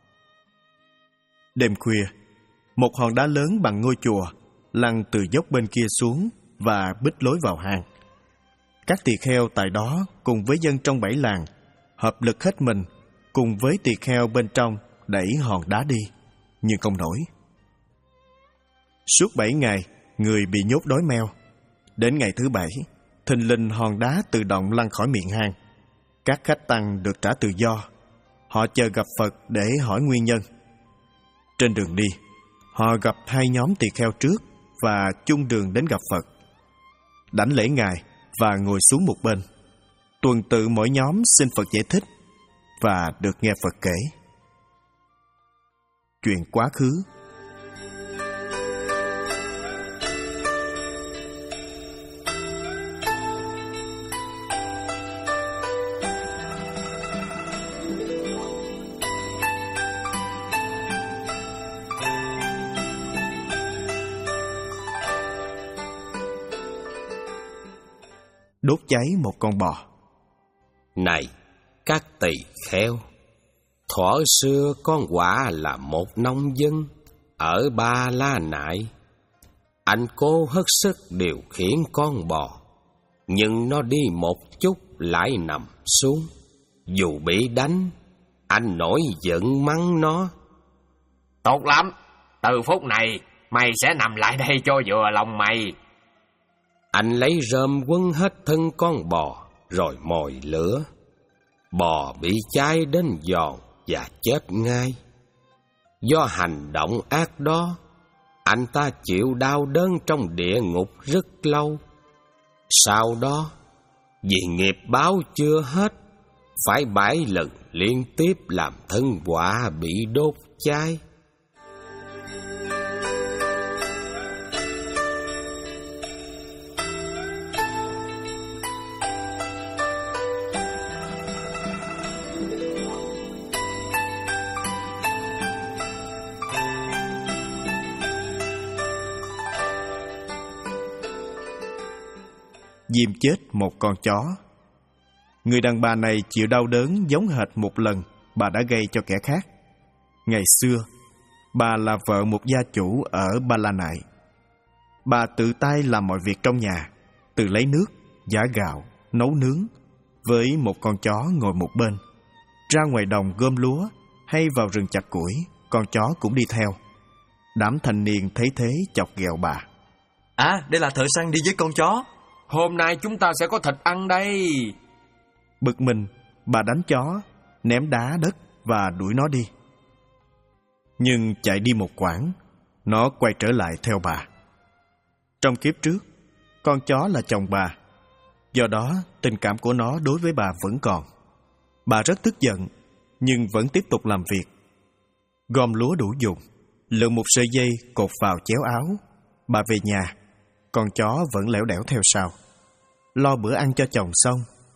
Đêm khuya, một hòn đá lớn bằng ngôi chùa lăn từ dốc bên kia xuống và bít lối vào hang. Các tỳ kheo tại đó cùng với dân trong bảy làng hợp lực hết mình, cùng với tỳ kheo bên trong đẩy hòn đá đi, nhưng không nổi. Suốt bảy ngày, người bị nhốt đói meo. Đến ngày thứ bảy, thình lình hòn đá tự động lăn khỏi miệng hang. Các khách tăng được trả tự do. Họ chờ gặp Phật để hỏi nguyên nhân. Trên đường đi, họ gặp hai nhóm tỳ kheo trước và chung đường đến gặp Phật. Đảnh lễ Ngài và ngồi xuống một bên. Tuần tự mỗi nhóm xin Phật giải thích và được nghe Phật kể. Chuyện quá khứ. đốt cháy một con bò. Này, các tỳ kheo, thuở xưa con quả là một nông dân ở Ba La Nại. Anh cố hết sức điều khiển con bò, nhưng nó đi một chút lại nằm xuống. Dù bị đánh, anh nổi giận mắng nó. Tốt lắm, từ phút này mày sẽ nằm lại đây cho vừa lòng mày. Anh lấy rơm quấn hết thân con bò rồi mồi lửa. Bò bị cháy đến giòn và chết ngay. Do hành động ác đó, anh ta chịu đau đớn trong địa ngục rất lâu. Sau đó, vì nghiệp báo chưa hết, phải bảy lần liên tiếp làm thân quả bị đốt cháy. Diêm chết một con chó. Người đàn bà này chịu đau đớn giống hệt một lần bà đã gây cho kẻ khác. Ngày xưa, bà là vợ một gia chủ ở Ba La Nại. Bà tự tay làm mọi việc trong nhà, từ lấy nước, giã gạo, nấu nướng, với một con chó ngồi một bên. Ra ngoài đồng gom lúa hay vào rừng chặt củi, con chó cũng đi theo. Đám thanh niên thấy thế chọc ghẹo bà. À, đây là thợ săn đi với con chó. Hôm nay chúng ta sẽ có thịt ăn đây. Bực mình, bà đánh chó, ném đá đất và đuổi nó đi. Nhưng chạy đi một quãng, nó quay trở lại theo bà. Trong kiếp trước, con chó là chồng bà. Do đó, tình cảm của nó đối với bà vẫn còn. Bà rất tức giận, nhưng vẫn tiếp tục làm việc. Gom lúa đủ dùng, lượm một sợi dây cột vào chéo áo. Bà về nhà, con chó vẫn lẻo đẻo theo sau. Lo bữa ăn cho chồng xong,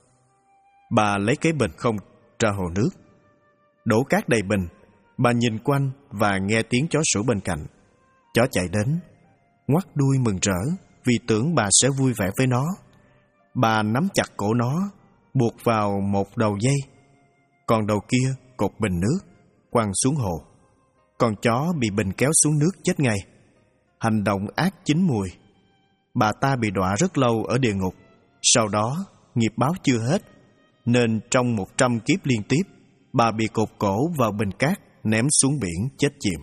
bà lấy cái bình không ra hồ nước, đổ cát đầy bình. Bà nhìn quanh và nghe tiếng chó sủa bên cạnh. Chó chạy đến, ngoắt đuôi mừng rỡ vì tưởng bà sẽ vui vẻ với nó. Bà nắm chặt cổ nó, buộc vào một đầu dây, còn đầu kia cột bình nước, quăng xuống hồ. Con chó bị bình kéo xuống nước chết ngay. Hành động ác chín mùi. Bà ta bị đọa rất lâu ở địa ngục. Sau đó, nghiệp báo chưa hết, nên trong một trăm kiếp liên tiếp, bà bị cột cổ vào bình cát, ném xuống biển chết chìm.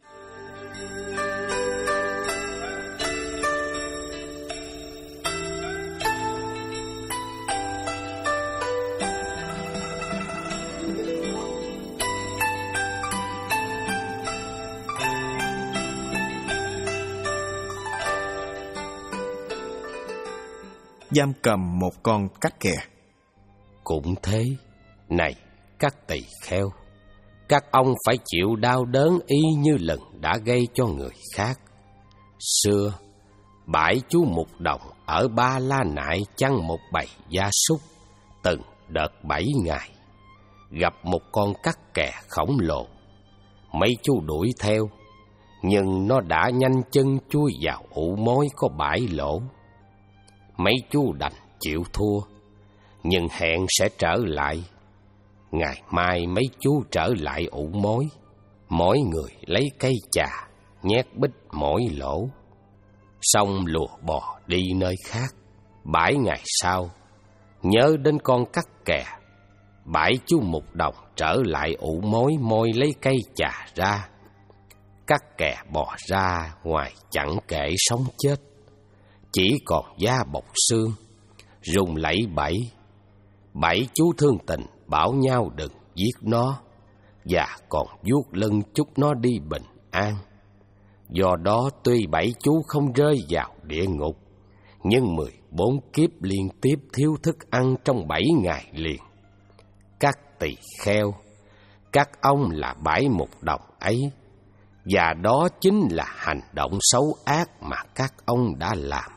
Giam cầm một con cắt kè. Cũng thế, này các tỳ kheo, các ông phải chịu đau đớn y như lần đã gây cho người khác. Xưa, bãi chú Mục Đồng ở Ba La Nại chăn một bầy gia súc. Từng đợt bảy ngày, gặp một con cắt kè khổng lồ. Mấy chú đuổi theo, nhưng nó đã nhanh chân chui vào ụ mối có bãi lỗ. Mấy chú đành chịu thua, nhưng hẹn sẽ trở lại. Ngày mai mấy chú trở lại ụ mối, mỗi người lấy cây chà nhét bích mỗi lỗ, xong lùa bò đi nơi khác. Bảy ngày sau, nhớ đến con cắt kè, bãi chú Mục Đồng trở lại ụ mối môi lấy cây chà ra. Cắt kè bò ra ngoài chẳng kể sống chết, chỉ còn da bọc xương, rung lẩy bẩy. Bảy chú thương tình bảo nhau đừng giết nó, và còn vuốt lưng chúc nó đi bình an. Do đó tuy bảy chú không rơi vào địa ngục, nhưng mười bốn kiếp liên tiếp thiếu thức ăn trong bảy ngày liền. Các tỳ kheo, các ông là bãi Mục Đồng ấy, và đó chính là hành động xấu ác mà các ông đã làm.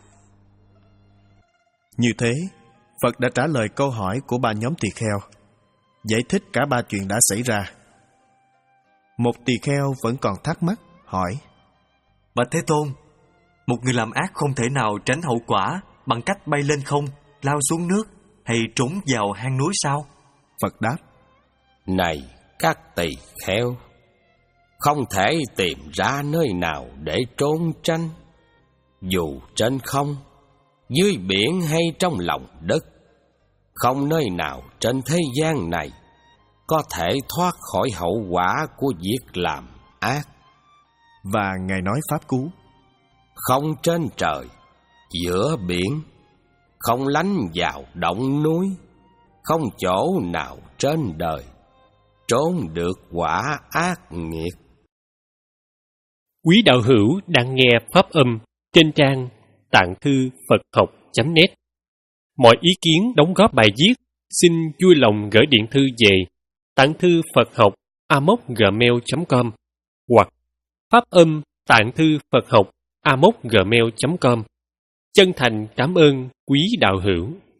Như thế, Phật đã trả lời câu hỏi của ba nhóm tỳ kheo, giải thích cả ba chuyện đã xảy ra. Một tỳ kheo vẫn còn thắc mắc, hỏi: Bạch Thế Tôn, một người làm ác không thể nào tránh hậu quả bằng cách bay lên không lao xuống nước hay trốn vào hang núi sao? Phật đáp: Này các tỳ kheo, không thể tìm ra nơi nào để trốn tránh. Dù trên không, dưới biển hay trong lòng đất, không nơi nào trên thế gian này có thể thoát khỏi hậu quả của việc làm ác. Và Ngài nói pháp cú: Không trên trời, giữa biển, không lánh vào động núi, không chỗ nào trên đời trốn được quả ác nghiệt. Quý đạo hữu đang nghe pháp âm trên trang tạng thư Phật học chấm net. Mọi ý kiến đóng góp bài viết xin vui lòng gửi điện thư về tạng thư Phật học a m o c gmail chấm com hoặc pháp âm tạng thư Phật học a m o c gmail chấm com. Chân thành cảm ơn quý đạo hữu.